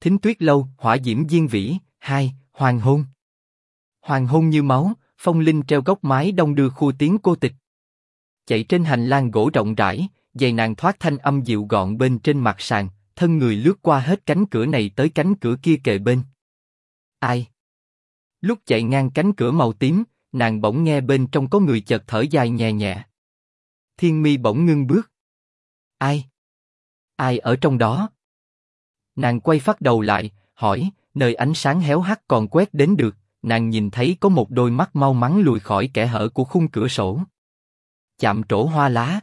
Thính Tuyết Lâu, Hỏa Diễm Diên Vĩ, 2, Hoàng hôn. Hoàng hôn như máu, phong linh treo góc mái đông đưa khua tiếng cô tịch. Chạy trên hành lang gỗ rộng rãi, giày nàng thoát thanh âm dịu gọn bên trên mặt sàn, thân người lướt qua hết cánh cửa này tới cánh cửa kia kề bên. Ai? Lúc chạy ngang cánh cửa màu tím, nàng bỗng nghe bên trong có người chợt thở dài nhẹ nhẹ. Thiên Mi bỗng ngưng bước. Ai? Ai ở trong đó? Nàng quay phát đầu lại, hỏi, nơi ánh sáng héo hắt còn quét đến được, nàng nhìn thấy có một đôi mắt mau mắn lùi khỏi kẽ hở của khung cửa sổ. Chạm trổ hoa lá.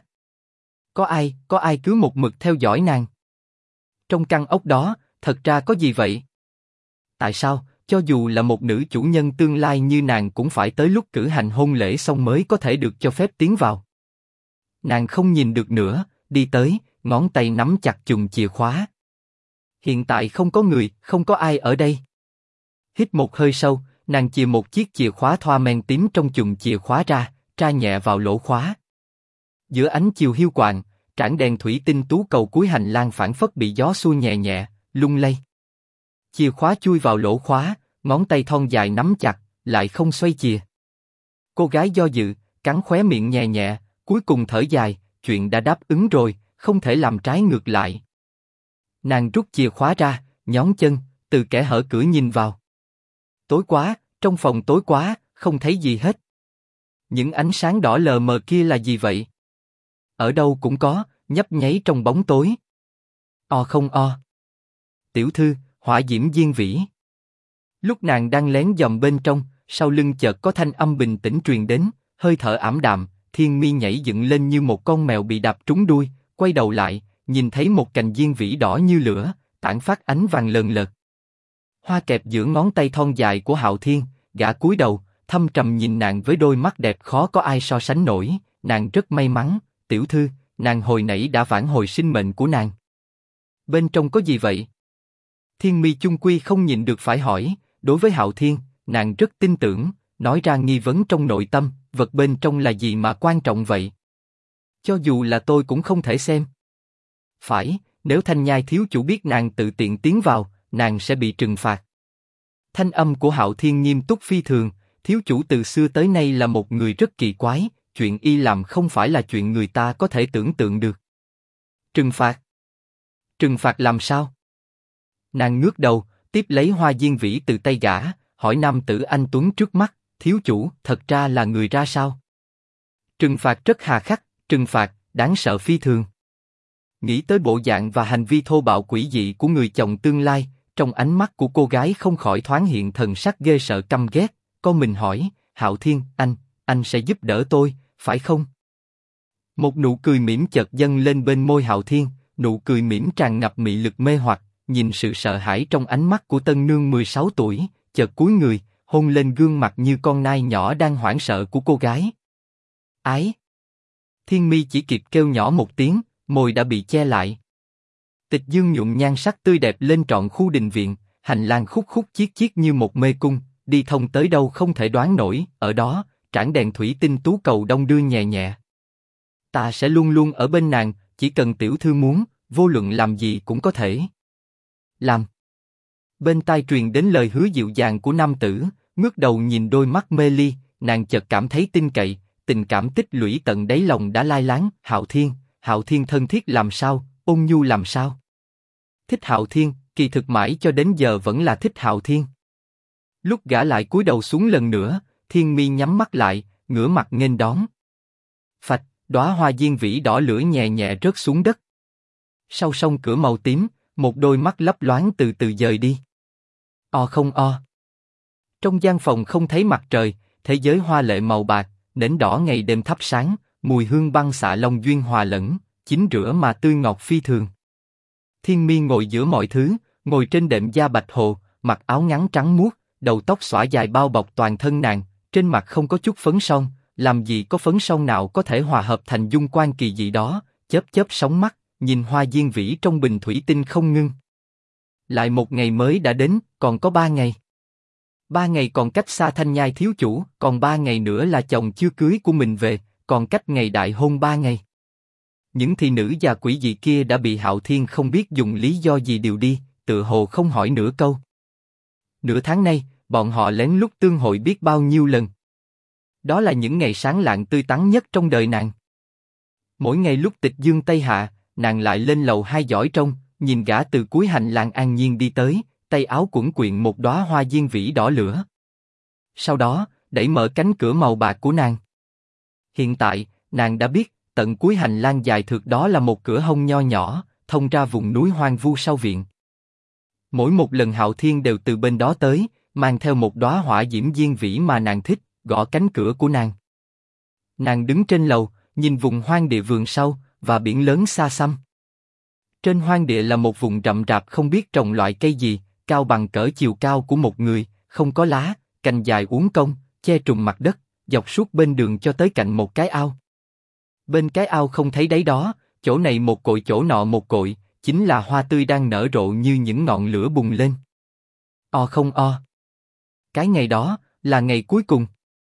Có ai cứ một mực theo dõi nàng? Trong căn ốc đó, thật ra có gì vậy? Tại sao, cho dù là một nữ chủ nhân tương lai như nàng cũng phải tới lúc cử hành hôn lễ xong mới có thể được cho phép tiến vào? Nàng không nhìn được nữa, đi tới, ngón tay nắm chặt chùm chìa khóa. Hiện tại không có người, không có ai ở đây. Hít một hơi sâu, nàng chìa một chiếc chìa khóa thoa men tím trong chùm chìa khóa ra, tra nhẹ vào lỗ khóa. Giữa ánh chiều hiu quạnh, trảng đèn thủy tinh tú cầu cuối hành lang phảng phất bị gió xua nhẹ nhẹ, lung lay. Chìa khóa chui vào lỗ khóa, ngón tay thon dài nắm chặt, lại không xoay chìa. Cô gái do dự, cắn khóe miệng nhẹ nhẹ, cuối cùng thở dài, chuyện đã đáp ứng rồi, không thể làm trái ngược lại. Nàng rút chìa khóa ra, nhón chân, từ kẽ hở cửa nhìn vào. Tối quá, trong phòng tối quá, không thấy gì hết. Những ánh sáng đỏ lờ mờ kia là gì vậy? Ở đâu cũng có, nhấp nháy trong bóng tối. O không o. Tiểu thư, Hỏa Diễm Diên Vĩ. Lúc nàng đang lén dòm bên trong, sau lưng chợt có thanh âm bình tĩnh truyền đến, hơi thở ảm đạm. Thiên Mi nhảy dựng lên như một con mèo bị đạp trúng đuôi, quay đầu lại, nhìn thấy một cành diên vĩ đỏ như lửa, tản phát ánh vàng lờn lợt. Hoa kẹp giữa ngón tay thon dài của Hạo Thiên, gã cúi đầu, thâm trầm nhìn nàng với đôi mắt đẹp khó có ai so sánh nổi. Nàng rất may mắn, tiểu thư, nàng hồi nãy đã vãn hồi sinh mệnh của nàng. Bên trong có gì vậy? Thiên Mi chung quy không nhịn được phải hỏi. Đối với Hạo Thiên, nàng rất tin tưởng, nói ra nghi vấn trong nội tâm. Vật bên trong là gì mà quan trọng vậy? Cho dù là tôi cũng không thể xem. Phải, nếu Thanh Nhai thiếu chủ biết nàng tự tiện tiến vào, nàng sẽ bị trừng phạt. Thanh âm của Hạo Thiên nghiêm túc phi thường, thiếu chủ từ xưa tới nay là một người rất kỳ quái, chuyện y làm không phải là chuyện người ta có thể tưởng tượng được. Trừng phạt? Trừng phạt làm sao? Nàng ngước đầu, tiếp lấy hoa diên vĩ từ tay gã, hỏi nam tử anh tuấn trước mắt, thiếu chủ, thật ra là người ra sao? Trừng phạt rất hà khắc, trừng phạt, đáng sợ phi thường. Nghĩ tới bộ dạng và hành vi thô bạo quỷ dị của người chồng tương lai, trong ánh mắt của cô gái không khỏi thoáng hiện thần sắc ghê sợ căm ghét. Con mình hỏi, Hạo Thiên, anh sẽ giúp đỡ tôi, phải không? Một nụ cười mỉm chợt dâng lên bên môi Hạo Thiên, nụ cười mỉm tràn ngập mị lực mê hoặc, nhìn sự sợ hãi trong ánh mắt của tân nương 16 tuổi, chợt cúi người, hôn lên gương mặt như con nai nhỏ đang hoảng sợ của cô gái. Ái! Thiên Mi chỉ kịp kêu nhỏ một tiếng, môi đã bị che lại. Tịch Dương nhuộm nhan sắc tươi đẹp lên trọn khu đình viện, hành lang khúc khúc chiết chiết như một mê cung, đi thông tới đâu không thể đoán nổi. Ở đó, trảng đèn thủy tinh tú cầu đong đưa nhẹ nhẹ. Ta sẽ luôn luôn ở bên nàng, chỉ cần tiểu thư muốn, vô luận làm gì cũng có thể. Làm. Bên tai truyền đến lời hứa dịu dàng của nam tử, ngước đầu nhìn đôi mắt mê ly, nàng chợt cảm thấy tin cậy, tình cảm tích lũy tận đáy lòng đã lai láng. Hạo Thiên thân thiết làm sao, ôn nhu làm sao? Thích Hạo Thiên, kỳ thực mãi cho đến giờ vẫn là thích Hạo Thiên. Lúc gã lại cúi đầu xuống lần nữa, Thiên Mi nhắm mắt lại, ngửa mặt nghênh đón. Phạch, đóa hoa diên vĩ đỏ lửa nhẹ nhẹ rớt xuống đất. Sau song cửa màu tím, một đôi mắt lấp loáng từ từ dời đi. O không o. Trong gian phòng không thấy mặt trời, thế giới hoa lệ màu bạc, nến đỏ ngày đêm thắp sáng, mùi hương băng xạ long duyên hòa lẫn, chín rửa mà tươi ngọt phi thường. Thiên Mi ngồi giữa mọi thứ, ngồi trên đệm da bạch hồ, mặc áo ngắn trắng muốt, đầu tóc xõa dài bao bọc toàn thân nàng, trên mặt không có chút phấn son, làm gì có phấn son nào có thể hòa hợp thành dung quan kỳ dị đó, chớp chớp sóng mắt, nhìn hoa diên vĩ trong bình thủy tinh không ngưng. Lại một ngày mới đã đến, còn có 3 ngày. 3 ngày còn cách xa Thanh Nhai thiếu chủ, còn 3 ngày nữa là chồng chưa cưới của mình về, còn cách ngày đại hôn 3 ngày. Những thị nữ già quỷ dị kia đã bị Hạo Thiên không biết dùng lý do gì điều đi, tự hồ không hỏi nửa câu. Nửa tháng nay, bọn họ lén lút tương hội biết bao nhiêu lần. Đó là những ngày sáng lạng tươi tắn nhất trong đời nàng. Mỗi ngày lúc tịch dương tây hạ, nàng lại lên lầu 2 dõi trông, nhìn gã từ cuối hành lang an nhiên đi tới, tay áo quấn quyện một đóa hoa diên vĩ đỏ lửa. Sau đó, đẩy mở cánh cửa màu bạc của nàng. Hiện tại, nàng đã biết, tận cuối hành lang dài thượt đó là một cửa hông nho nhỏ, thông ra vùng núi hoang vu sau viện. Mỗi một lần Hạo Thiên đều từ bên đó tới, mang theo một đóa hỏa diễm diên vĩ mà nàng thích, gõ cánh cửa của nàng. Nàng đứng trên lầu, nhìn vùng hoang địa vườn sau và biển lớn xa xăm. Trên hoang địa là một vùng rậm rạp không biết trồng loại cây gì, cao bằng cỡ chiều cao của một người, không có lá, cành dài uốn cong, che trùm mặt đất, dọc suốt bên đường cho tới cạnh một cái ao. Bên cái ao không thấy đáy đó, chỗ này một cội chỗ nọ một cội, chính là hoa tươi đang nở rộ như những ngọn lửa bùng lên. O không o. Cái ngày đó là ngày cuối cùng.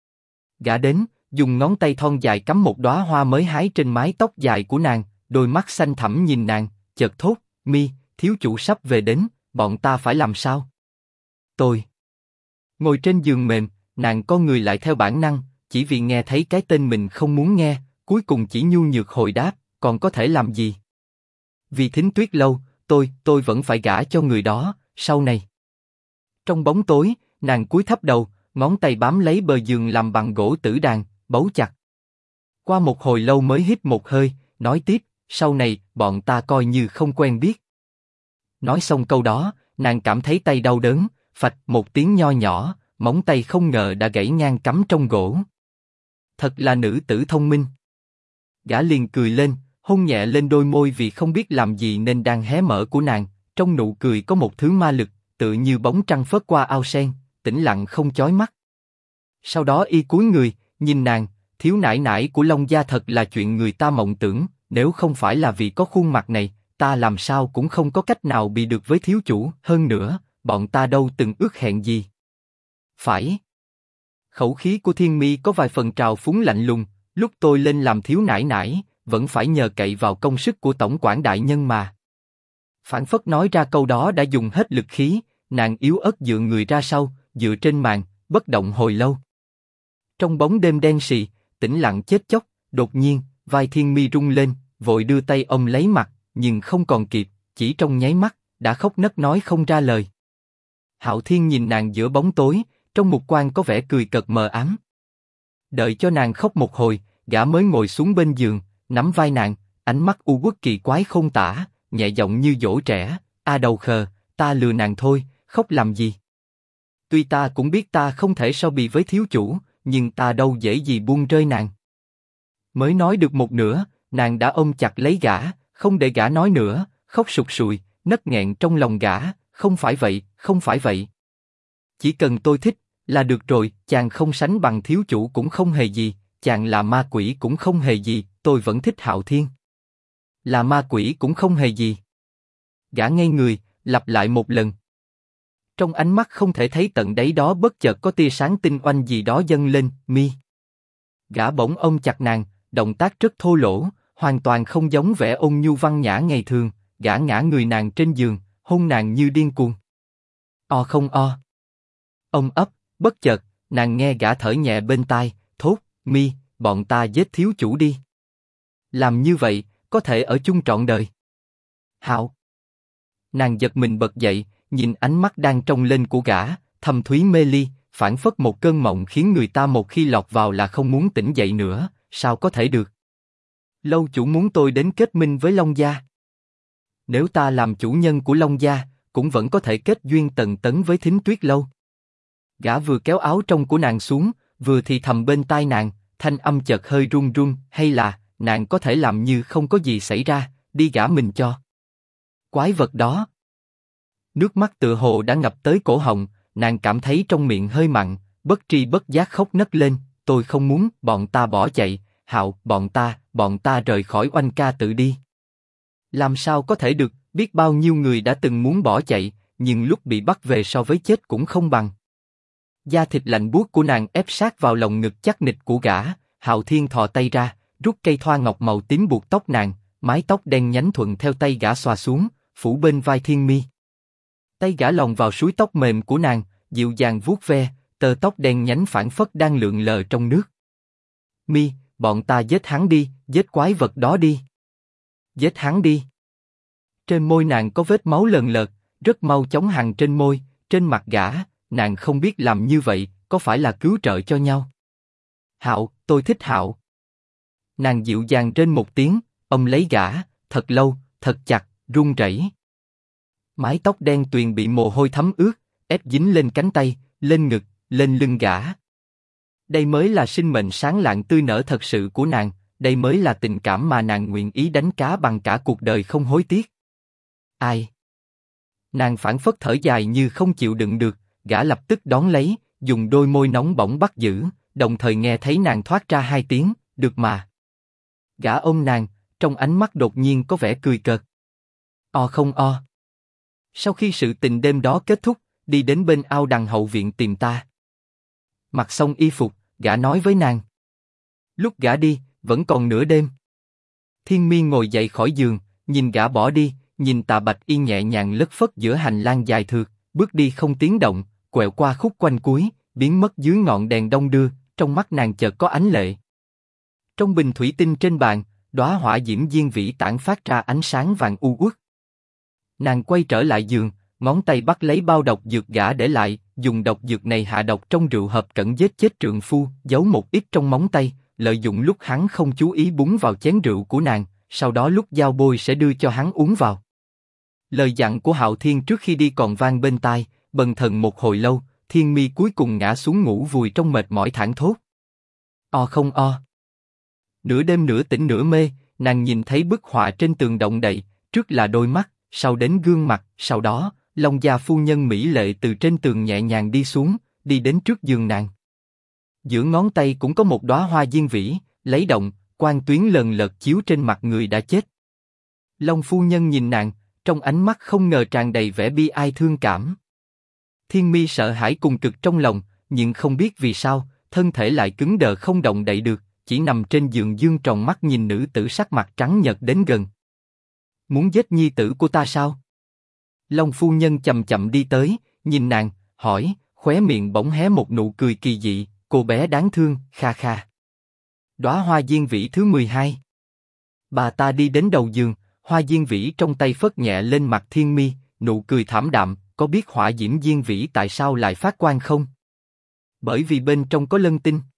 Gã đến, dùng ngón tay thon dài cắm một đóa hoa mới hái trên mái tóc dài của nàng, đôi mắt xanh thẳm nhìn nàng, chợt thốt, Mi, thiếu chủ sắp về đến, bọn ta phải làm sao? Tôi. Ngồi trên giường mềm, nàng co người lại theo bản năng, chỉ vì nghe thấy cái tên mình không muốn nghe, cuối cùng chỉ nhu nhược hồi đáp, còn có thể làm gì? Vì Thính Tuyết lâu, tôi vẫn phải gả cho người đó, sau này. Trong bóng tối, nàng cúi thấp đầu, ngón tay bám lấy bờ giường làm bằng gỗ tử đàn, bấu chặt. Qua một hồi lâu mới hít một hơi, nói tiếp, sau này, bọn ta coi như không quen biết. Nói xong câu đó, nàng cảm thấy tay đau đớn, phạch một tiếng nho nhỏ, móng tay không ngờ đã gãy ngang cắm trong gỗ. Thật là nữ tử thông minh. Gã liền cười lên, hôn nhẹ lên đôi môi vì không biết làm gì nên đang hé mở của nàng, trong nụ cười có một thứ ma lực, tựa như bóng trăng phớt qua ao sen, tĩnh lặng không chói mắt. Sau đó y cúi người, nhìn nàng, thiếu nãi nãi của Long gia thật là chuyện người ta mộng tưởng, nếu không phải là vì có khuôn mặt này, ta làm sao cũng không có cách nào bị được với thiếu chủ, hơn nữa, bọn ta đâu từng ước hẹn gì. Phải. Khẩu khí của Thiên Mi có vài phần trào phúng lạnh lùng, lúc tôi lên làm thiếu nãi nãi, vẫn phải nhờ cậy vào công sức của tổng quản đại nhân mà. Phảng phất nói ra câu đó đã dùng hết lực khí, nàng yếu ớt dựa người ra sau, dựa trên màn, bất động hồi lâu. Trong bóng đêm đen sì, tĩnh lặng chết chóc, đột nhiên, vai Thiên Mi rung lên, vội đưa tay ôm lấy mặt, nhưng không còn kịp, chỉ trong nháy mắt, đã khóc nấc nói không ra lời. Hạo Thiên nhìn nàng giữa bóng tối, trong mục quang có vẻ cười cợt mờ ám. Đợi cho nàng khóc một hồi, gã mới ngồi xuống bên giường, nắm vai nàng, ánh mắt u uất kỳ quái không tả, nhẹ giọng như dỗ trẻ, a đầu khờ, ta lừa nàng thôi, khóc làm gì? Tuy ta cũng biết ta không thể so bì với thiếu chủ, nhưng ta đâu dễ gì buông rơi nàng. Mới nói được một nửa, nàng đã ôm chặt lấy gã, không để gã nói nữa, khóc sụt sùi, nấc nghẹn trong lòng gã, không phải vậy, không phải vậy. Chỉ cần tôi thích, là được rồi, chàng không sánh bằng thiếu chủ cũng không hề gì, chàng là ma quỷ cũng không hề gì, tôi vẫn thích Hạo Thiên. Là ma quỷ cũng không hề gì. Gã ngây người, lặp lại một lần. Trong ánh mắt không thể thấy tận đáy đó bất chợt có tia sáng tinh oanh gì đó dâng lên, Mi. Gã bỗng ôm chặt nàng, động tác rất thô lỗ, hoàn toàn không giống vẻ ôn nhu văn nhã ngày thường, gã ngã người nàng trên giường, hôn nàng như điên cuồng. O không o. Ông ấp, bất chợt, nàng nghe gã thở nhẹ bên tai, thốt, Mi, bọn ta giết thiếu chủ đi. Làm như vậy, có thể ở chung trọn đời. Hạo. Nàng giật mình bật dậy, nhìn ánh mắt đang trông lên của gã, thâm thúy mê ly, phảng phất một cơn mộng khiến người ta một khi lọt vào là không muốn tỉnh dậy nữa, sao có thể được? Lâu chủ muốn tôi đến kết minh với Long gia. Nếu ta làm chủ nhân của Long gia, cũng vẫn có thể kết duyên tần tấn với Thính Tuyết lâu. Gã vừa kéo áo trong của nàng xuống, vừa thì thầm bên tai nàng, thanh âm chợt hơi run run, hay là nàng có thể làm như không có gì xảy ra, đi gả mình cho quái vật đó. Nước mắt tựa hồ đã ngập tới cổ họng, nàng cảm thấy trong miệng hơi mặn, bất tri bất giác khóc nấc lên. Tôi không muốn, bọn ta bỏ chạy, Hạo, bọn ta rời khỏi Oanh ca tự đi. Làm sao có thể được? Biết bao nhiêu người đã từng muốn bỏ chạy, nhưng lúc bị bắt về so với chết cũng không bằng. Da thịt lạnh buốt của nàng ép sát vào lồng ngực chắc nịch của gã. Hạo Thiên thò tay ra, rút cây thoa ngọc màu tím buộc tóc nàng, mái tóc đen nhánh thuận theo tay gã xòa xuống, phủ bên vai Thiên Mi. Tay gã lòn vào suối tóc mềm của nàng, dịu dàng vuốt ve, tơ tóc đen nhánh phảng phất đang lượn lờ trong nước. Mi, bọn ta giết hắn đi, giết quái vật đó đi. Giết hắn đi. Trên môi nàng có vết máu lờn lợt, rất mau chóng hằn trên môi, trên mặt gã, nàng không biết làm như vậy, có phải là cứu trợ cho nhau. Hạo, tôi thích Hạo. Nàng dịu dàng trên một tiếng, ôm lấy gã, thật lâu, thật chặt, run rẩy. Mái tóc đen tuyền bị mồ hôi thấm ướt, ép dính lên cánh tay, lên ngực, lên lưng gã. Đây mới là sinh mệnh sáng lạng tươi nở thật sự của nàng, đây mới là tình cảm mà nàng nguyện ý đánh cá bằng cả cuộc đời không hối tiếc. Ai? Nàng phảng phất thở dài như không chịu đựng được, gã lập tức đón lấy, dùng đôi môi nóng bỏng bắt giữ, đồng thời nghe thấy nàng thoát ra hai tiếng, được mà. Gã ôm nàng, trong ánh mắt đột nhiên có vẻ cười cợt. O không o. Sau khi sự tình đêm đó kết thúc, đi đến bên ao đằng hậu viện tìm ta. Mặc xong y phục, gã nói với nàng. Lúc gã đi, vẫn còn nửa đêm. Thiên Mi ngồi dậy khỏi giường, nhìn gã bỏ đi, nhìn Tạ Bạch Y nhẹ nhàng lất phất giữa hành lang dài thượt, bước đi không tiếng động, quẹo qua khúc quanh cuối, biến mất dưới ngọn đèn đông đưa, trong mắt nàng chợt có ánh lệ. Trong bình thủy tinh trên bàn, đóa hỏa diễm diên vĩ tản phát ra ánh sáng vàng u uất. Nàng quay trở lại giường, ngón tay bắt lấy bao độc dược gã để lại, dùng độc dược này hạ độc trong rượu hợp cẩn giết chết trượng phu, giấu một ít trong móng tay, lợi dụng lúc hắn không chú ý búng vào chén rượu của nàng, sau đó lúc giao bôi sẽ đưa cho hắn uống vào. Lời dặn của Hạo Thiên trước khi đi còn vang bên tai, bần thần một hồi lâu, Thiên Mi cuối cùng ngã xuống ngủ vùi trong mệt mỏi thảng thốt. O không o. Nửa đêm nửa tỉnh nửa mê, nàng nhìn thấy bức họa trên tường động đậy, trước là đôi mắt, sau đến gương mặt, sau đó, Long gia phu nhân mỹ lệ từ trên tường nhẹ nhàng đi xuống, đi đến trước giường nàng. Giữa ngón tay cũng có một đóa hoa diên vĩ, lấy động, quang tuyến lần lượt chiếu trên mặt người đã chết. Long phu nhân nhìn nàng, trong ánh mắt không ngờ tràn đầy vẻ bi ai thương cảm. Thiên Mi sợ hãi cùng cực trong lòng, nhưng không biết vì sao, thân thể lại cứng đờ không động đậy được, chỉ nằm trên giường dương tròn mắt nhìn nữ tử sắc mặt trắng nhợt đến gần. Muốn giết nhi tử của ta sao? Long phu nhân chậm chậm đi tới, nhìn nàng, hỏi, khóe miệng bỗng hé một nụ cười kỳ dị, cô bé đáng thương, kha kha. Đóa hoa diên vĩ thứ 12. Bà ta đi đến đầu giường, hoa diên vĩ trong tay phất nhẹ lên mặt Thiên Mi, nụ cười thảm đạm, có biết hỏa diễm diên vĩ tại sao lại phát quang không? Bởi vì bên trong có lân tinh.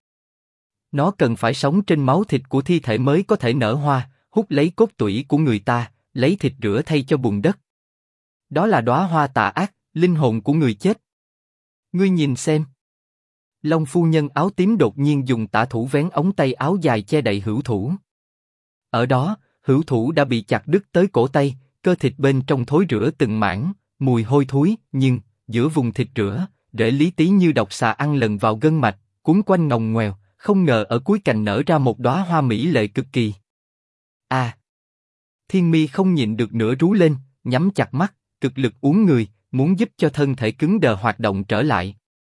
Nó cần phải sống trên máu thịt của thi thể mới có thể nở hoa, hút lấy cốt tủy của người ta, lấy thịt rửa thay cho bùn đất. Đó là đóa hoa tà ác, linh hồn của người chết. Ngươi nhìn xem. Long phu nhân áo tím đột nhiên dùng tả thủ vén ống tay áo dài che đậy hữu thủ. Ở đó, hữu thủ đã bị chặt đứt tới cổ tay, cơ thịt bên trong thối rữa từng mảng, mùi hôi thối, nhưng giữa vùng thịt rữa, rễ lý tí như độc xà ăn lần vào gân mạch, cuốn quanh ngòng ngoèo, không ngờ ở cuối cành nở ra một đóa hoa mỹ lệ cực kỳ. À! Thiên Mi không nhịn được nữa rú lên, nhắm chặt mắt, cực lực uốn người, muốn giúp cho thân thể cứng đờ hoạt động trở lại.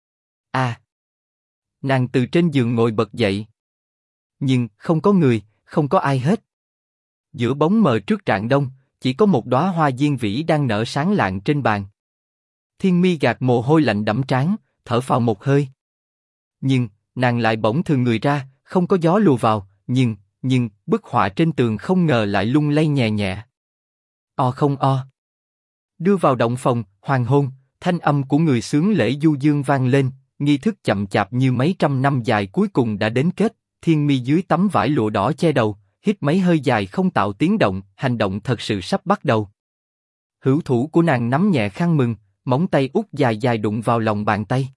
À! Nàng từ trên giường ngồi bật dậy. Nhưng không có người, không có ai hết. Giữa bóng mờ trước rạng đông, chỉ có một đóa hoa diên vĩ đang nở sáng lạng trên bàn. Thiên Mi gạt mồ hôi lạnh đẫm trán, thở phào một hơi. Nhưng nàng lại bỗng thừa người ra, không có gió lùa vào, nhưng bức họa trên tường không ngờ lại lung lay nhẹ nhẹ. O không o. Đưa vào động phòng, hoàng hôn, thanh âm của người xướng lễ du dương vang lên, nghi thức chậm chạp như mấy trăm năm dài cuối cùng đã đến kết. Thiên Mi dưới tấm vải lụa đỏ che đầu, hít mấy hơi dài không tạo tiếng động, hành động thật sự sắp bắt đầu. Hữu thủ của nàng nắm nhẹ khăn mừng, móng tay út dài dài đụng vào lòng bàn tay.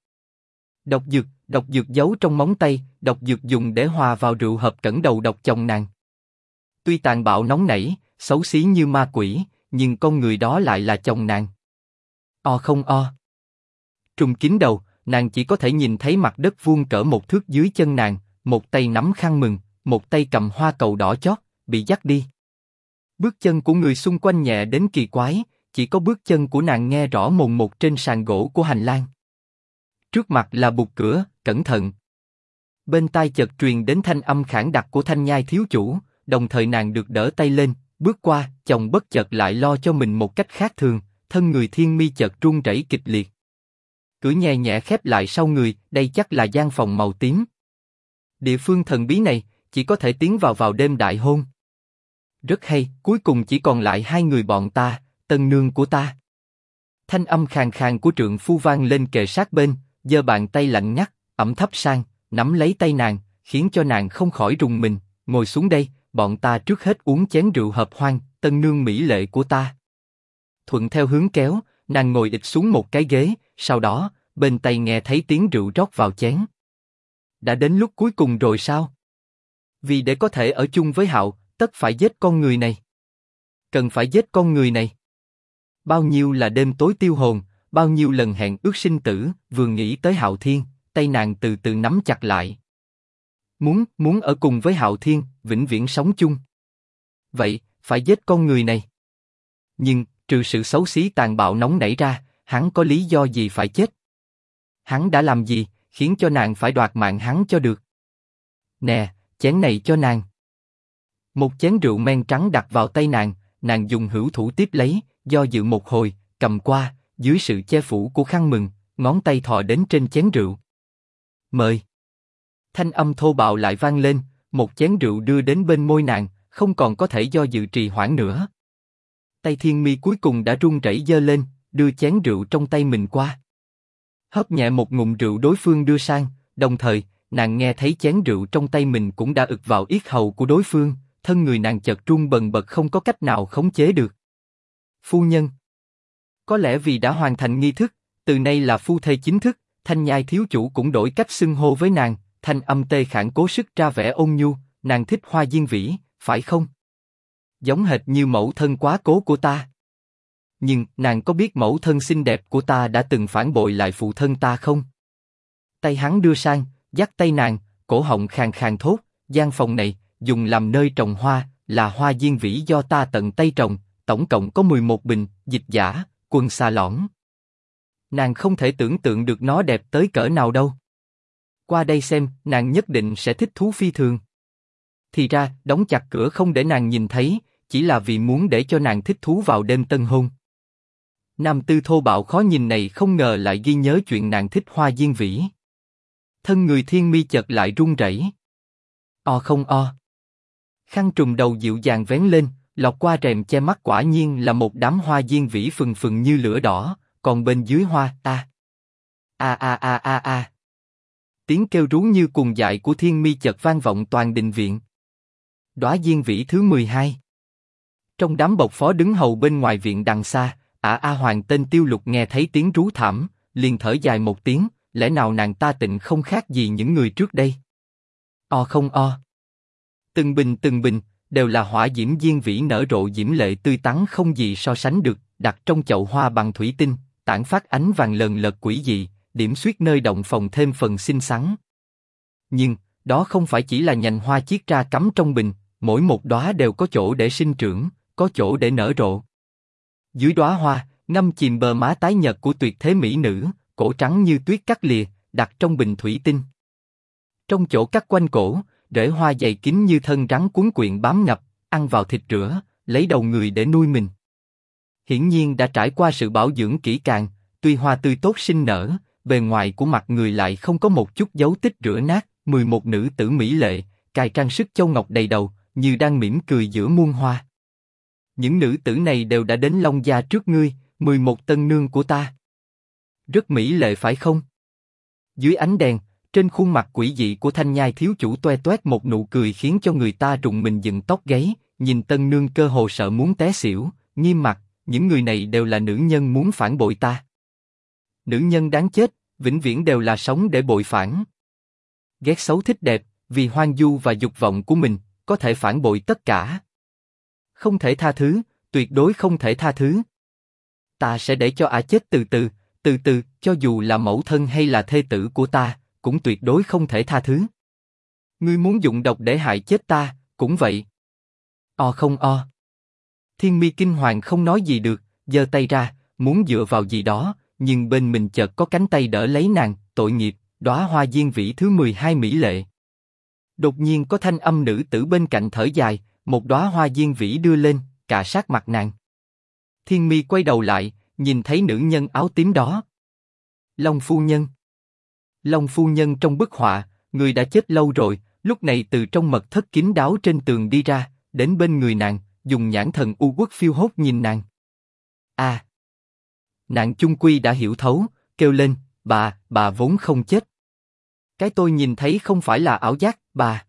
Độc dược giấu trong móng tay, độc dược dùng để hòa vào rượu hợp cẩn đầu độc chồng nàng. Tuy tàn bạo nóng nảy, xấu xí như ma quỷ, nhưng con người đó lại là chồng nàng. O không o. Trùng kín đầu, nàng chỉ có thể nhìn thấy mặt đất vuông cỡ một thước dưới chân nàng, một tay nắm khăn mừng, một tay cầm hoa cầu đỏ chót, bị dắt đi. Bước chân của người xung quanh nhẹ đến kỳ quái, chỉ có bước chân của nàng nghe rõ mồn một trên sàn gỗ của hành lang. Trước mặt là bục cửa, cẩn thận. Bên tai chợt truyền đến thanh âm khản đặc của Thanh Nhai thiếu chủ, đồng thời nàng được đỡ tay lên, bước qua, chồng bất chợt lại lo cho mình một cách khác thường, thân người Thiên Mi chợt run rẩy kịch liệt. Cửa nhẹ nhẹ khép lại sau người, đây chắc là gian phòng màu tím. Địa phương thần bí này, chỉ có thể tiến vào đêm đại hôn. Rất hay, cuối cùng chỉ còn lại hai người bọn ta, tân nương của ta. Thanh âm khàn khàn của trượng phu vang lên kề sát bên, giơ bàn tay lạnh ngắt, ẩm thấp sang, nắm lấy tay nàng, khiến cho nàng không khỏi rùng mình. Ngồi xuống đây, bọn ta trước hết uống chén rượu hợp hoan, tân nương mỹ lệ của ta. Thuận theo hướng kéo, nàng ngồi ịt xuống một cái ghế, sau đó, bên tai nghe thấy tiếng rượu rót vào chén. Đã đến lúc cuối cùng rồi sao? Vì để có thể ở chung với Hạo, tất phải giết con người này. Cần phải giết con người này. Bao nhiêu là đêm tối tiêu hồn, bao nhiêu lần hẹn ước sinh tử, vừa nghĩ tới Hạo Thiên, tay nàng từ từ nắm chặt lại. Muốn ở cùng với Hạo Thiên, vĩnh viễn sống chung. Vậy, phải giết con người này. Nhưng, trừ sự xấu xí tàn bạo nóng nảy ra, hắn có lý do gì phải chết? Hắn đã làm gì, khiến cho nàng phải đoạt mạng hắn cho được? Nè, chén này cho nàng. Một chén rượu men trắng đặt vào tay nàng, nàng dùng hữu thủ tiếp lấy, do dự một hồi, cầm qua, dưới sự che phủ của khăn mừng, ngón tay thò đến trên chén rượu. Mời. Thanh âm thô bạo lại vang lên, một chén rượu đưa đến bên môi nàng, không còn có thể do dự trì hoãn nữa. Tay Thiên Mi cuối cùng đã run rẩy giơ lên, đưa chén rượu trong tay mình qua. Hớp nhẹ một ngụm rượu đối phương đưa sang, đồng thời, nàng nghe thấy chén rượu trong tay mình cũng đã ực vào yết hầu của đối phương, thân người nàng chợt run bần bật không có cách nào khống chế được. Phu nhân. Có lẽ vì đã hoàn thành nghi thức, từ nay là phu thê chính thức, Thanh Nhai thiếu chủ cũng đổi cách xưng hô với nàng, thanh âm tê khản cố sức ra vẻ ôn nhu, nàng thích Hoa Diên Vĩ, phải không? Giống hệt như mẫu thân quá cố của ta. Nhưng, nàng có biết mẫu thân xinh đẹp của ta đã từng phản bội lại phụ thân ta không? Tay hắn đưa sang, dắt tay nàng, cổ họng khàn khàn thốt, gian phòng này, dùng làm nơi trồng hoa, là Hoa Diên Vĩ do ta tận tay trồng, tổng cộng có 11 bình, dịch giả, quần xà lõn. Nàng không thể tưởng tượng được nó đẹp tới cỡ nào đâu. Qua đây xem, nàng nhất định sẽ thích thú phi thường. Thì ra, đóng chặt cửa không để nàng nhìn thấy, chỉ là vì muốn để cho nàng thích thú vào đêm tân hôn. Nam tư thô bạo khó nhìn này không ngờ lại ghi nhớ chuyện nàng thích Hoa Diên Vĩ. Thân người Thiên Mi chợt lại run rẩy. O không o. Khăn trùm đầu dịu dàng vén lên, lọt qua rèm che mắt quả nhiên là một đám hoa diên vĩ phừng phừng như lửa đỏ, còn bên dưới hoa a. Tiếng kêu rú như cuồng dại của Thiên Mi chợt vang vọng toàn đình viện. Đóa diên vĩ thứ 12. Trong đám bộc phó đứng hầu bên ngoài viện đằng xa, A Hoàng tên Tiêu Lục nghe thấy tiếng rú thảm, liền thở dài một tiếng, lẽ nào nàng ta tịnh không khác gì những người trước đây? O không o. Từng bình, đều là hỏa diễm diên vĩ nở rộ diễm lệ tươi tắn không gì so sánh được, đặt trong chậu hoa bằng thủy tinh, tản phát ánh vàng lờn lật quỷ dị, điểm xuyết nơi động phòng thêm phần xinh xắn. Nhưng, đó không phải chỉ là nhành hoa chiết ra cắm trong bình, mỗi một đóa đều có chỗ để sinh trưởng, có chỗ để nở rộ. Dưới đóa hoa, ngâm chìm bờ má tái nhợt của tuyệt thế mỹ nữ, cổ trắng như tuyết cắt lìa, đặt trong bình thủy tinh. Trong chỗ cắt quanh cổ, rễ hoa dày kín như thân rắn cuốn quyện bám ngập, ăn vào thịt rửa, lấy đầu người để nuôi mình. Hiển nhiên đã trải qua sự bảo dưỡng kỹ càng, tuy hoa tươi tốt sinh nở, bề ngoài của mặt người lại không có một chút dấu tích rửa nát. 11 nữ tử mỹ lệ, cài trang sức châu ngọc đầy đầu, như đang mỉm cười giữa muôn hoa. Những nữ tử này đều đã đến Long Gia trước ngươi, 11 tân nương của ta. Rất mỹ lệ phải không? Dưới ánh đèn, trên khuôn mặt quỷ dị của Thanh Nhai thiếu chủ toe toét một nụ cười khiến cho người ta rùng mình dựng tóc gáy, nhìn tân nương cơ hồ sợ muốn té xỉu, nghiêm mặt, những người này đều là nữ nhân muốn phản bội ta. Nữ nhân đáng chết, vĩnh viễn đều là sống để bội phản. Ghét xấu thích đẹp, vì hoang du và dục vọng của mình, có thể phản bội tất cả. Không thể tha thứ, tuyệt đối không thể tha thứ. Ta sẽ để cho ả chết từ từ, cho dù là mẫu thân hay là thê tử của ta, cũng tuyệt đối không thể tha thứ. Ngươi muốn dụng độc để hại chết ta, cũng vậy. O không o. Thiên Mi kinh hoàng không nói gì được, giơ tay ra, muốn dựa vào gì đó, nhưng bên mình chợt có cánh tay đỡ lấy nàng, tội nghiệp, đóa hoa diên vĩ thứ 12 mỹ lệ. Đột nhiên có thanh âm nữ tử bên cạnh thở dài, một đóa hoa diên vĩ đưa lên, cạ sát mặt nàng. Thiên Mi quay đầu lại, nhìn thấy nữ nhân áo tím đó. Long phu nhân. Long phu nhân trong bức họa, người đã chết lâu rồi, lúc này từ trong mật thất kín đáo trên tường đi ra, đến bên người nàng, dùng nhãn thần u uất phiêu hốt nhìn nàng. À! Nàng chung quy đã hiểu thấu, kêu lên, bà vốn không chết. Cái tôi nhìn thấy không phải là ảo giác, bà.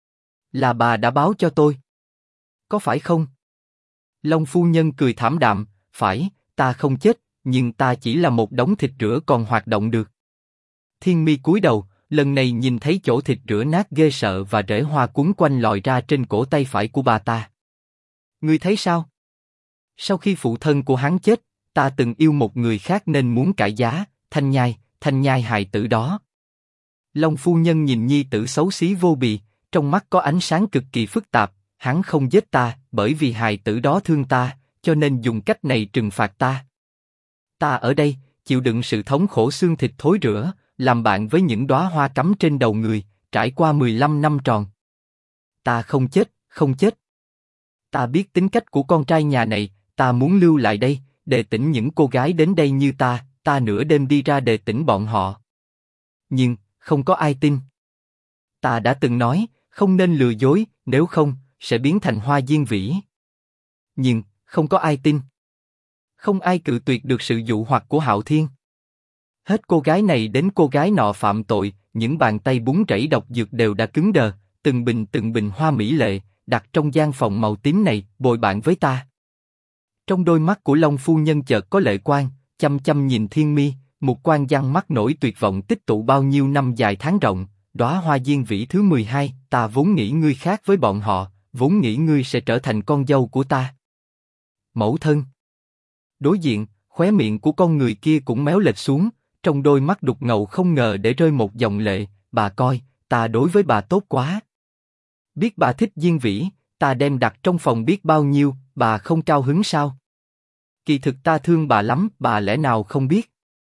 Là bà đã báo cho tôi. Có phải không? Long phu nhân cười thảm đạm, phải, ta không chết, nhưng ta chỉ là một đống thịt rữa còn hoạt động được. Thiên Mi cúi đầu, lần này nhìn thấy chỗ thịt rữa nát ghê sợ và rễ hoa quấn quanh lòi ra trên cổ tay phải của bà ta. Ngươi thấy sao? Sau khi phụ thân của hắn chết, ta từng yêu một người khác nên muốn cải giá, thanh nhai hài tử đó. Long phu nhân nhìn nhi tử xấu xí vô bì, trong mắt có ánh sáng cực kỳ phức tạp. Hắn không giết ta, bởi vì hài tử đó thương ta, cho nên dùng cách này trừng phạt ta. Ta ở đây, chịu đựng sự thống khổ xương thịt thối rữa, làm bạn với những đóa hoa cắm trên đầu người, trải qua 15 năm tròn. Ta không chết, không chết. Ta biết tính cách của con trai nhà này, ta muốn lưu lại đây, đề tỉnh những cô gái đến đây như ta nửa đêm đi ra đề tỉnh bọn họ. Nhưng, không có ai tin. Ta đã từng nói, không nên lừa dối, nếu không, sẽ biến thành Hoa Diên Vĩ. Nhưng, không có ai tin. Không ai cự tuyệt được sự dụ hoặc của Hạo Thiên. Hết cô gái này đến cô gái nọ phạm tội, những bàn tay búng rẫy độc dược đều đã cứng đờ, từng bình hoa mỹ lệ, đặt trong gian phòng màu tím này, bồi bạn với ta. Trong đôi mắt của Long phu nhân chợt có lệ quang, chăm chăm nhìn Thiên Mi, một quan giăng mắt nổi tuyệt vọng tích tụ bao nhiêu năm dài tháng rộng, đóa Hoa Diên Vĩ thứ 12, ta vốn nghĩ ngươi khác với bọn họ, vốn nghĩ ngươi sẽ trở thành con dâu của ta. Mẫu thân. Đối diện, khóe miệng của con người kia cũng méo lệch xuống, trong đôi mắt đục ngầu không ngờ để rơi một dòng lệ, bà coi, ta đối với bà tốt quá. Biết bà thích Diên Vĩ, ta đem đặt trong phòng biết bao nhiêu, bà không cao hứng sao? Kỳ thực ta thương bà lắm, bà lẽ nào không biết?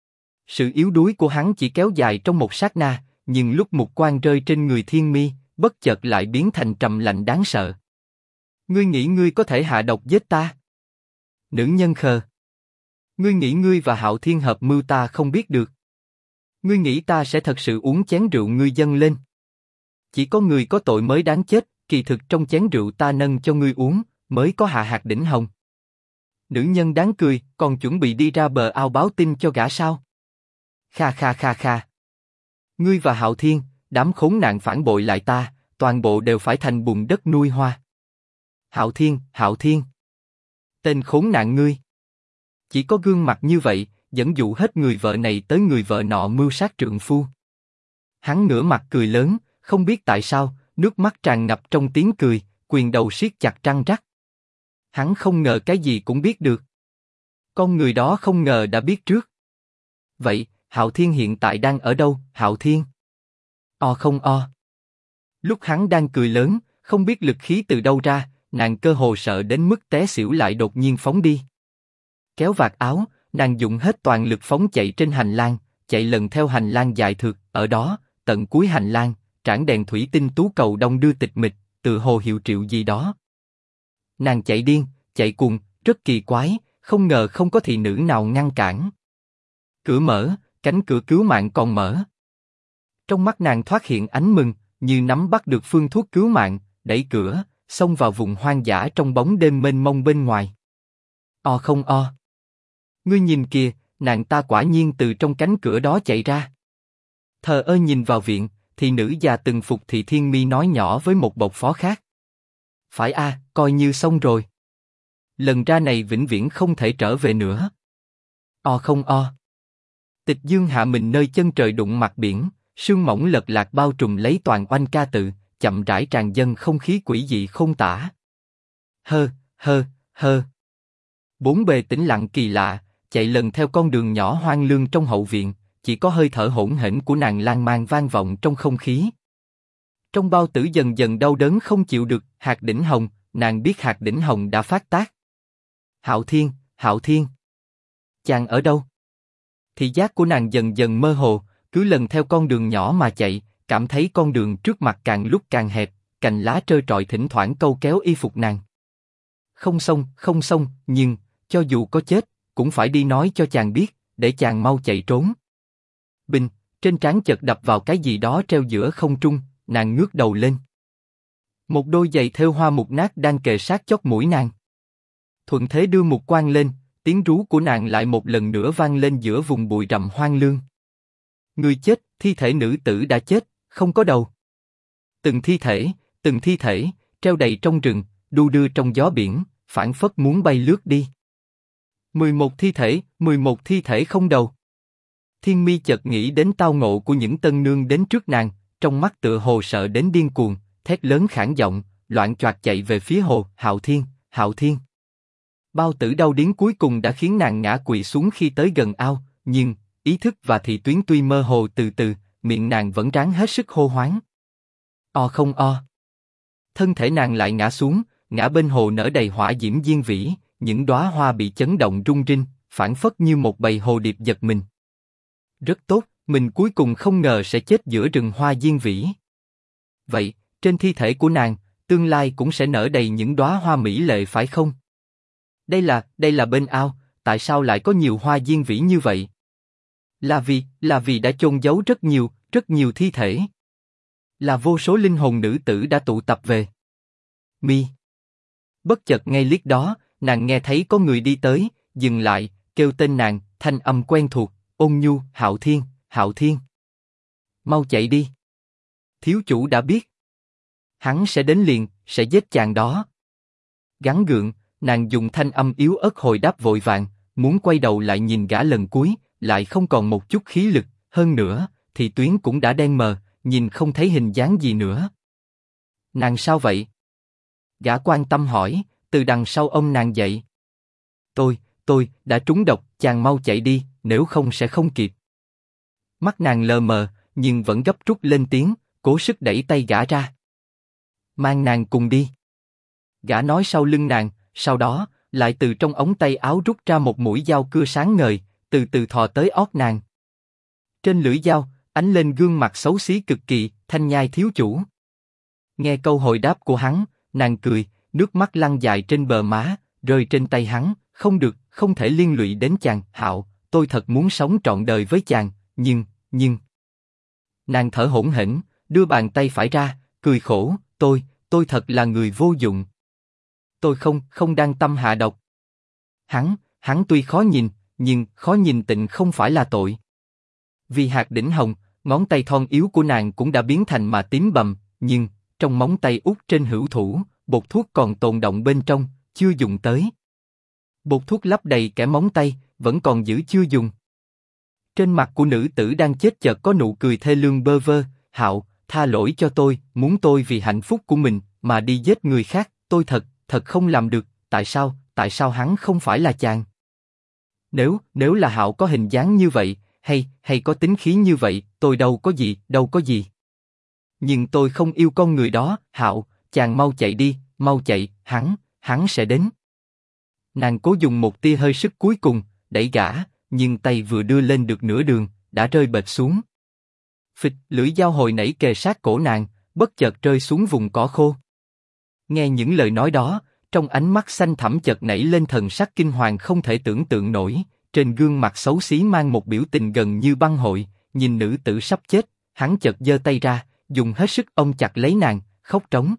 Sự yếu đuối của hắn chỉ kéo dài trong một sát na, nhưng lúc mục quang rơi trên người Thiên Mi, bất chợt lại biến thành trầm lạnh đáng sợ. Ngươi nghĩ ngươi có thể hạ độc giết ta? Nữ nhân khờ. Ngươi nghĩ ngươi và Hạo Thiên hợp mưu ta không biết được. Ngươi nghĩ ta sẽ thật sự uống chén rượu ngươi dâng lên? Chỉ có người có tội mới đáng chết, kỳ thực trong chén rượu ta nâng cho ngươi uống, mới có hạ hạt đỉnh hồng. Nữ nhân đáng cười, còn chuẩn bị đi ra bờ ao báo tin cho gã sao? Kha kha kha kha. Ngươi và Hạo Thiên, đám khốn nạn phản bội lại ta, toàn bộ đều phải thành bùn đất nuôi hoa. Hạo Thiên. Tên khốn nạn ngươi. Chỉ có gương mặt như vậy, dẫn dụ hết người vợ này tới người vợ nọ mưu sát trượng phu. Hắn ngửa mặt cười lớn, không biết tại sao, nước mắt tràn ngập trong tiếng cười, quyền đầu siết chặt răng rắc. Hắn không ngờ cái gì cũng biết được. Con người đó không ngờ đã biết trước. Vậy, Hạo Thiên hiện tại đang ở đâu, Hạo Thiên? Không. Lúc hắn đang cười lớn, không biết lực khí từ đâu ra, nàng cơ hồ sợ đến mức té xỉu lại đột nhiên phóng đi. Kéo vạt áo, nàng dùng hết toàn lực phóng chạy trên hành lang, chạy lần theo hành lang dài thượt, ở đó, tận cuối hành lang, trảng đèn thủy tinh tú cầu đông đưa tịch mịch, tự hồ hiệu triệu gì đó. Nàng chạy điên, chạy cuồng, rất kỳ quái, không ngờ không có thị nữ nào ngăn cản. Cửa mở, cánh cửa cứu mạng còn mở. Trong mắt nàng thoát hiện ánh mừng, như nắm bắt được phương thuốc cứu mạng, đẩy cửa, xông vào vùng hoang dã trong bóng đêm mênh mông bên ngoài. Không. Ngươi nhìn kìa, nàng ta quả nhiên từ trong cánh cửa đó chạy ra. Thờ ơ nhìn vào viện, thì nữ già từng phục thị Thiên Mi nói nhỏ với một bộc phó khác. Phải coi như xong rồi. Lần ra này vĩnh viễn không thể trở về nữa. Không. Tịch dương hạ mình nơi chân trời đụng mặt biển, sương mỏng lật lạc bao trùm lấy toàn oanh ca tự, chậm rãi tràn dâng không khí quỷ dị không tả. Hơ. Bốn bề tĩnh lặng kỳ lạ, chạy lần theo con đường nhỏ hoang lương trong hậu viện, chỉ có hơi thở hỗn hển của nàng lan man vang vọng trong không khí. Trong bao tử dần dần đau đớn không chịu được, hạt đỉnh hồng, nàng biết hạt đỉnh hồng đã phát tác. Hạo Thiên. Chàng ở đâu? Thị giác của nàng dần dần mơ hồ, cứ lần theo con đường nhỏ mà chạy, cảm thấy con đường trước mặt càng lúc càng hẹp, cành lá trơ trọi thỉnh thoảng câu kéo y phục nàng. Không xong, nhưng, cho dù có chết, cũng phải đi nói cho chàng biết, để chàng mau chạy trốn. Bình, trên trán chợt đập vào cái gì đó treo giữa không trung, nàng ngước đầu lên. Một đôi giày thêu hoa mục nát đang kề sát chóp mũi nàng. Thuận thế đưa mục quan lên, tiếng rú của nàng lại một lần nữa vang lên giữa vùng bụi rậm hoang lương. Người chết, thi thể nữ tử đã chết, không có đầu. Từng thi thể, treo đầy trong rừng, đu đưa trong gió biển, phảng phất muốn bay lướt đi. 11 thi thể không đầu. Thiên Mi chợt nghĩ đến tao ngộ của những tân nương đến trước nàng, trong mắt tựa hồ sợ đến điên cuồng, thét lớn khản giọng, loạn choạc chạy về phía hồ. Hạo Thiên, Hạo Thiên. Bao tử đau điếng cuối cùng đã khiến nàng ngã quỵ xuống khi tới gần ao, nhưng ý thức và thị tuyến tuy mơ hồ từ từ, miệng nàng vẫn ráng hết sức hô hoáng. O không o. Thân thể nàng lại ngã xuống, ngã bên hồ nở đầy hỏa diễm diên vĩ, những đóa hoa bị chấn động rung rinh, phảng phất như một bầy hồ điệp giật mình. Rất tốt, mình cuối cùng không ngờ sẽ chết giữa rừng hoa diên vĩ. Vậy, trên thi thể của nàng, tương lai cũng sẽ nở đầy những đóa hoa mỹ lệ phải không? Đây là bên ao, tại sao lại có nhiều hoa diên vĩ như vậy? Là vì đã chôn giấu rất nhiều thi thể. Là vô số linh hồn nữ tử đã tụ tập về. Mi. Bất chợt ngay liếc đó, nàng nghe thấy có người đi tới, dừng lại, kêu tên nàng, thanh âm quen thuộc, ôn nhu, Hạo Thiên, Hạo Thiên. Mau chạy đi. Thiếu chủ đã biết. Hắn sẽ đến liền, sẽ giết chàng đó. Gắng gượng, nàng dùng thanh âm yếu ớt hồi đáp vội vàng, muốn quay đầu lại nhìn gã lần cuối, lại không còn một chút khí lực, hơn nữa, thì tuyến cũng đã đen mờ, nhìn không thấy hình dáng gì nữa. Nàng sao vậy? Gã quan tâm hỏi, từ đằng sau ôm nàng dậy. Tôi đã trúng độc, chàng mau chạy đi, nếu không sẽ không kịp. Mắt nàng lờ mờ, nhưng vẫn gấp rút lên tiếng, cố sức đẩy tay gã ra. Mang nàng cùng đi. Gã nói sau lưng nàng, sau đó, lại từ trong ống tay áo rút ra một mũi dao cưa sáng ngời, từ từ thò tới ót nàng. Trên lưỡi dao, ánh lên gương mặt xấu xí cực kỳ, Thanh Nhai thiếu chủ. Nghe câu hồi đáp của hắn, nàng cười, nước mắt lăn dài trên bờ má, rơi trên tay hắn, không được, không thể liên lụy đến chàng, Hạo, tôi thật muốn sống trọn đời với chàng, nhưng... Nàng thở hổn hển, đưa bàn tay phải ra, cười khổ, tôi thật là người vô dụng. Tôi không đang tâm hạ độc. Hắn tuy khó nhìn, nhưng khó nhìn tịnh không phải là tội. Vì hạt đỉnh hồng, ngón tay thon yếu của nàng cũng đã biến thành mà tím bầm, nhưng trong móng tay út trên hữu thủ, bột thuốc còn tồn đọng bên trong, chưa dùng tới. Bột thuốc lấp đầy kẽ móng tay, vẫn còn giữ chưa dùng. Trên mặt của nữ tử đang chết chợt có nụ cười thê lương bơ vơ, Hạo, tha lỗi cho tôi, muốn tôi vì hạnh phúc của mình mà đi giết người khác, tôi thật không làm được, tại sao hắn không phải là chàng? Nếu là Hạo có hình dáng như vậy, hay có tính khí như vậy, tôi đâu có gì. Nhưng tôi không yêu con người đó, Hạo, chàng mau chạy đi, mau chạy, hắn sẽ đến. Nàng cố dùng một tia hơi sức cuối cùng, đẩy gã, nhưng tay vừa đưa lên được nửa đường, đã rơi bệt xuống. Phịch, lưỡi dao hồi nãy kề sát cổ nàng, bất chợt rơi xuống vùng cỏ khô. Nghe những lời nói đó, trong ánh mắt xanh thẳm chợt nảy lên thần sắc kinh hoàng không thể tưởng tượng nổi, trên gương mặt xấu xí mang một biểu tình gần như băng hội, nhìn nữ tử sắp chết, hắn chợt giơ tay ra, dùng hết sức ôm chặt lấy nàng, khóc trống.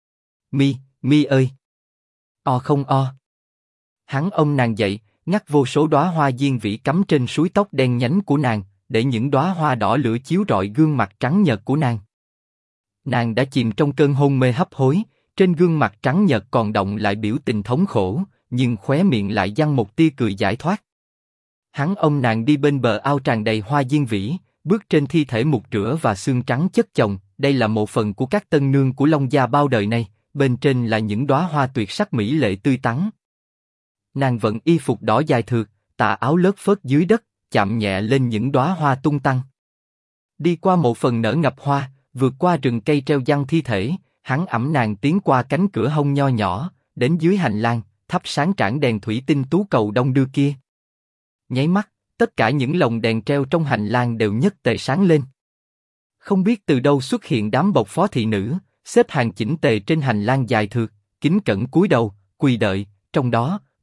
Mi ơi! O không o! Hắn ôm nàng dậy, ngắt vô số đóa hoa diên vĩ cắm trên suối tóc đen nhánh của nàng, để những đóa hoa đỏ lửa chiếu rọi gương mặt trắng nhợt của nàng. Nàng đã chìm trong cơn hôn mê hấp hối, trên gương mặt trắng nhợt còn đọng lại biểu tình thống khổ, nhưng khóe miệng lại giăng một tia cười giải thoát. Hắn ôm nàng đi bên bờ ao tràn đầy hoa diên vĩ, bước trên thi thể mục rửa và xương trắng chất chồng. Đây là một phần của các tân nương của Long gia bao đời này, bên trên là những đóa hoa tuyệt sắc mỹ lệ tươi tắn. Nàng vận y phục đỏ dài thượt, tà áo lất phất dưới đất, chạm nhẹ lên những đóa hoa tung tăng. Đi qua một phần nở ngập hoa, vượt qua rừng cây treo giăng thi thể, hắn ẵm nàng tiến qua cánh cửa hông nho nhỏ, đến dưới hành lang, thắp sáng trảng đèn thủy tinh tú cầu đông đưa kia. Nháy mắt, tất cả những lồng đèn treo trong hành lang đều nhất tề sáng lên. Không biết từ đâu xuất hiện đám bộc phó thị nữ, xếp hàng chỉnh tề trên hành lang dài thượt, kính cẩn cúi đầu, quỳ đợi, trong đó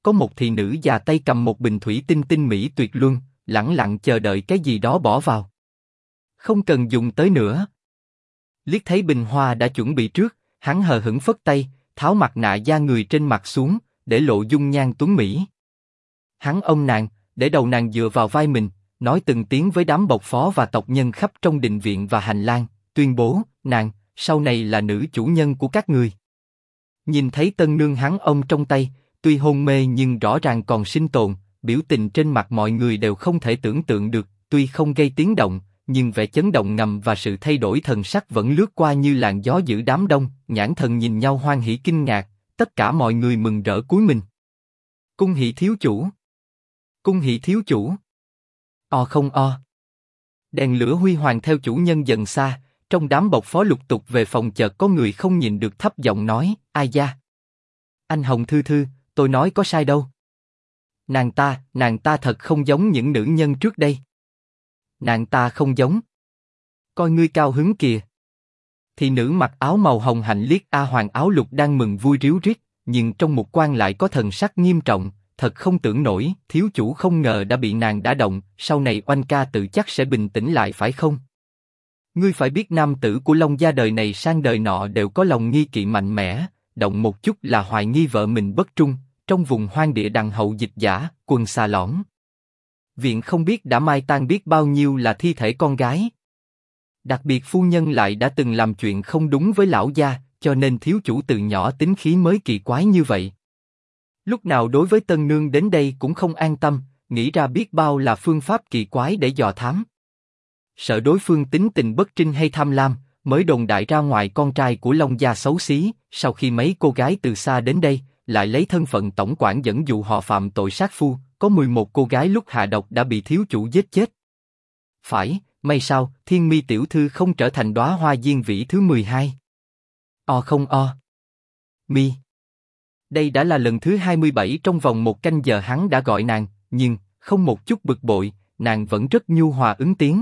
có một thị nữ già tay cầm một bình thủy tinh tinh mỹ tuyệt luân, lẳng lặng chờ đợi cái gì đó bỏ vào. Không cần dùng tới nữa. Liếc thấy bình hoa đã chuẩn bị trước, hắn hờ hững phất tay, tháo mặt nạ da người trên mặt xuống, để lộ dung nhan tuấn mỹ. Hắn ôm nàng, để đầu nàng dựa vào vai mình, nói từng tiếng với đám bộc phó và tộc nhân khắp trong đình viện và hành lang, tuyên bố, nàng, sau này là nữ chủ nhân của các người. Nhìn thấy tân nương hắn ôm trong tay, tuy hôn mê nhưng rõ ràng còn sinh tồn, biểu tình trên mặt mọi người đều không thể tưởng tượng được, tuy không gây tiếng động, nhưng vẻ chấn động ngầm và sự thay đổi thần sắc vẫn lướt qua như làn gió giữa đám đông, nhãn thần nhìn nhau hoan hỉ kinh ngạc, tất cả mọi người mừng rỡ cúi mình. Cung hỷ thiếu chủ. Cung hỷ thiếu chủ. O không o. Đèn lửa huy hoàng theo chủ nhân dần xa, trong đám bộc phó lục tục về phòng chợt có người không nhìn được thấp giọng nói, ai da. Anh Hồng Thư Thư, tôi nói có sai đâu. Nàng ta thật không giống những nữ nhân trước đây. Nàng ta không giống. Coi ngươi cao hứng kìa. Thị nữ mặc áo màu hồng hạnh liếc A Hoàng áo lục đang mừng vui ríu rít, nhưng trong mục quan lại có thần sắc nghiêm trọng, thật không tưởng nổi, thiếu chủ không ngờ đã bị nàng đả động, sau này oanh ca tự chắc sẽ bình tĩnh lại phải không? Ngươi phải biết nam tử của Long gia đời này sang đời nọ đều có lòng nghi kỵ mạnh mẽ, động một chút là hoài nghi vợ mình bất trung, trong vùng hoang địa đằng hậu dịch giả, quần xà lõm. Viện không biết đã mai tang biết bao nhiêu là thi thể con gái. Đặc biệt phu nhân lại đã từng làm chuyện không đúng với lão gia, cho nên thiếu chủ từ nhỏ tính khí mới kỳ quái như vậy. Lúc nào đối với tân nương đến đây cũng không an tâm, nghĩ ra biết bao là phương pháp kỳ quái để dò thám. Sợ đối phương tính tình bất trinh hay tham lam, mới đồn đại ra ngoài con trai của Long gia xấu xí. Sau khi mấy cô gái từ xa đến đây, lại lấy thân phận tổng quản dẫn dụ họ phạm tội sát phu, có 11 cô gái lúc hạ độc đã bị thiếu chủ giết chết. Phải, may sao Thiên Mi tiểu thư không trở thành đóa hoa diên vĩ thứ 12. O không o. Mi. Đây đã là lần thứ 27 trong vòng một canh giờ hắn đã gọi nàng, nhưng không một chút bực bội, nàng vẫn rất nhu hòa ứng tiếng,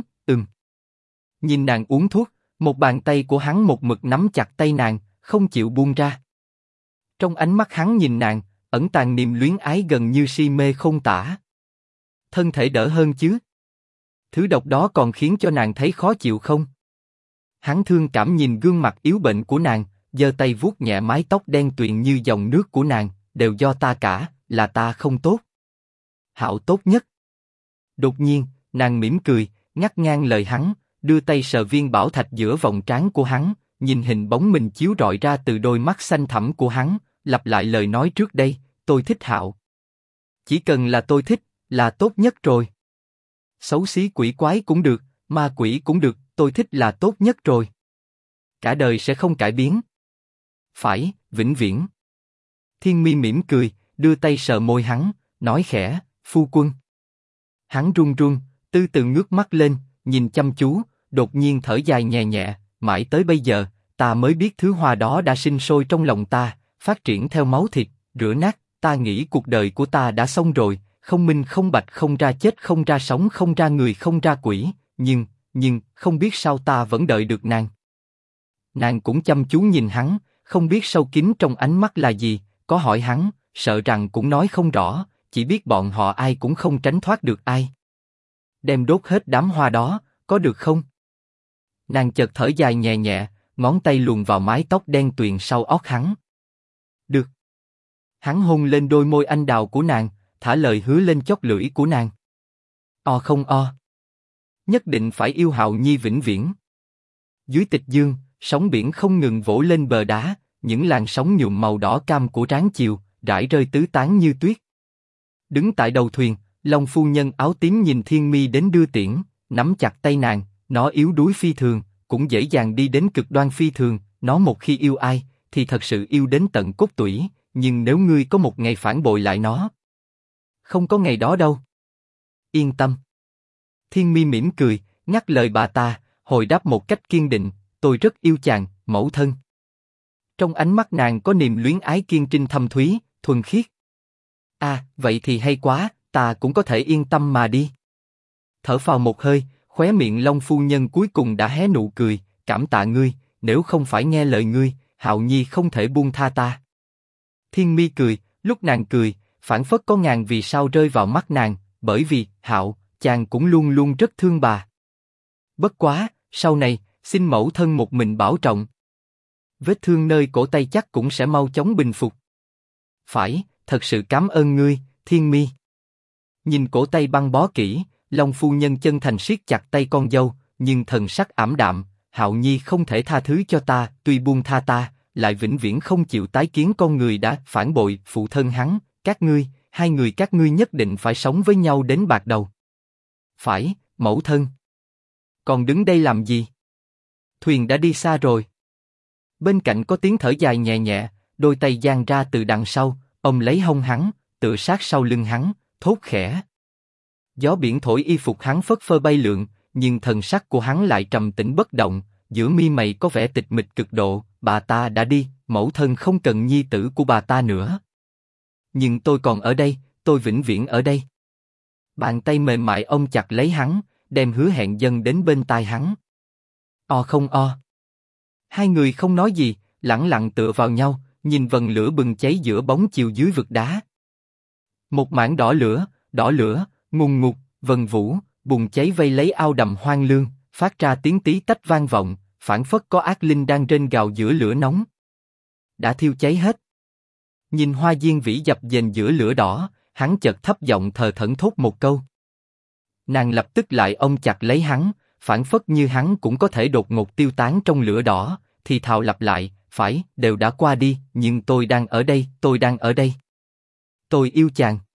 Nhìn nàng uống thuốc, một bàn tay của hắn một mực nắm chặt tay nàng, không chịu buông ra. Trong ánh mắt hắn nhìn nàng, ẩn tàng niềm luyến ái gần như si mê không tả. Thân thể đỡ hơn chứ? Thứ độc đó còn khiến cho nàng thấy khó chịu không? Hắn thương cảm nhìn gương mặt yếu bệnh của nàng, giơ tay vuốt nhẹ mái tóc đen tuyền như dòng nước của nàng, đều do ta cả, là ta không tốt. Hạo tốt nhất. Đột nhiên, nàng mỉm cười, ngắt ngang lời hắn, đưa tay sờ viên bảo thạch giữa vòng trán của hắn, nhìn hình bóng mình chiếu rọi ra từ đôi mắt xanh thẳm của hắn, lặp lại lời nói trước đây, tôi thích Hạo. Chỉ cần là tôi thích, là tốt nhất rồi. Xấu xí quỷ quái cũng được, ma quỷ cũng được, tôi thích là tốt nhất rồi. Cả đời sẽ không cải biến. Phải, vĩnh viễn. Thiên Mi mỉm cười, đưa tay sờ môi hắn, nói khẽ, phu quân. Hắn run run, từ từ ngước mắt lên, nhìn chăm chú, đột nhiên thở dài nhẹ nhẹ, mãi tới bây giờ, ta mới biết thứ hoa đó đã sinh sôi trong lòng ta, phát triển theo máu thịt, rửa nát, ta nghĩ cuộc đời của ta đã xong rồi, không minh không bạch, không ra chết, không ra sống, không ra người, không ra quỷ, nhưng, không biết sao ta vẫn đợi được nàng. Nàng cũng chăm chú nhìn hắn, không biết sâu kín trong ánh mắt là gì, có hỏi hắn, sợ rằng cũng nói không rõ, chỉ biết bọn họ ai cũng không tránh thoát được ai. Đem đốt hết đám hoa đó, có được không? Nàng chợt thở dài nhẹ nhẹ, ngón tay luồn vào mái tóc đen tuyền sau ót hắn. Được. Hắn hôn lên đôi môi anh đào của nàng, thả lời hứa lên chóp lưỡi của nàng. O không o. Nhất định phải yêu Hạo Nhi vĩnh viễn. Dưới tịch dương, sóng biển không ngừng vỗ lên bờ đá, những làn sóng nhuộm màu đỏ cam của ráng chiều, rải rơi tứ tán như tuyết. Đứng tại đầu thuyền, Long phu nhân áo tím nhìn Thiên Mi đến đưa tiễn, nắm chặt tay nàng, nó yếu đuối phi thường, cũng dễ dàng đi đến cực đoan phi thường, nó một khi yêu ai, thì thật sự yêu đến tận cốt tủy, nhưng nếu ngươi có một ngày phản bội lại nó, không có ngày đó đâu. Yên tâm. Thiên Mi mỉm cười, ngắt lời bà ta, hồi đáp một cách kiên định, tôi rất yêu chàng, mẫu thân. Trong ánh mắt nàng có niềm luyến ái kiên trinh thâm thúy, thuần khiết. À, vậy thì hay quá, ta cũng có thể yên tâm mà đi. Thở phào một hơi, khóe miệng Long phu nhân cuối cùng đã hé nụ cười, cảm tạ ngươi, nếu không phải nghe lời ngươi, Hạo Nhi không thể buông tha ta. Thiên Mi cười, lúc nàng cười, phảng phất có ngàn vì sao rơi vào mắt nàng, bởi vì, Hạo, chàng cũng luôn luôn rất thương bà. Bất quá, sau này, xin mẫu thân một mình bảo trọng. Vết thương nơi cổ tay chắc cũng sẽ mau chóng bình phục. Phải, thật sự cảm ơn ngươi, Thiên Mi. Nhìn cổ tay băng bó kỹ, Long phu nhân chân thành siết chặt tay con dâu, nhưng thần sắc ảm đạm. Hạo Nhi không thể tha thứ cho ta, tuy buông tha ta, lại vĩnh viễn không chịu tái kiến con người đã phản bội phụ thân hắn. Các ngươi, hai người các ngươi nhất định phải sống với nhau đến bạc đầu. Phải, mẫu thân. Còn đứng đây làm gì? Thuyền đã đi xa rồi. Bên cạnh có tiếng thở dài nhẹ nhẹ, đôi tay giang ra từ đằng sau, ông lấy hông hắn, tựa sát sau lưng hắn, thốt khẽ. Gió biển thổi y phục hắn phất phơ bay lượn, nhưng thần sắc của hắn lại trầm tĩnh bất động, giữa mi mày có vẻ tịch mịch cực độ. Bà ta đã đi, mẫu thân không cần nhi tử của bà ta nữa. Nhưng tôi còn ở đây, tôi vĩnh viễn ở đây. Bàn tay mềm mại ôm chặt lấy hắn, đem hứa hẹn dâng đến bên tai hắn. O không o. Hai người không nói gì, lẳng lặng tựa vào nhau, nhìn vần lửa bừng cháy giữa bóng chiều dưới vực đá. Một mảng đỏ lửa, ngùn ngụt, vần vũ, bùng cháy vây lấy ao đầm hoang lương, phát ra tiếng tí tách vang vọng, phảng phất có ác linh đang rên gào giữa lửa nóng. Đã thiêu cháy hết. Nhìn Hoa Diên Vĩ dập dềnh giữa lửa đỏ, hắn chợt thấp giọng thờ thẫn thốt một câu. Nàng lập tức lại ôm chặt lấy hắn, phảng phất như hắn cũng có thể đột ngột tiêu tán trong lửa đỏ, thì thào lặp lại, phải, đều đã qua đi, nhưng tôi đang ở đây, tôi đang ở đây. Tôi yêu chàng.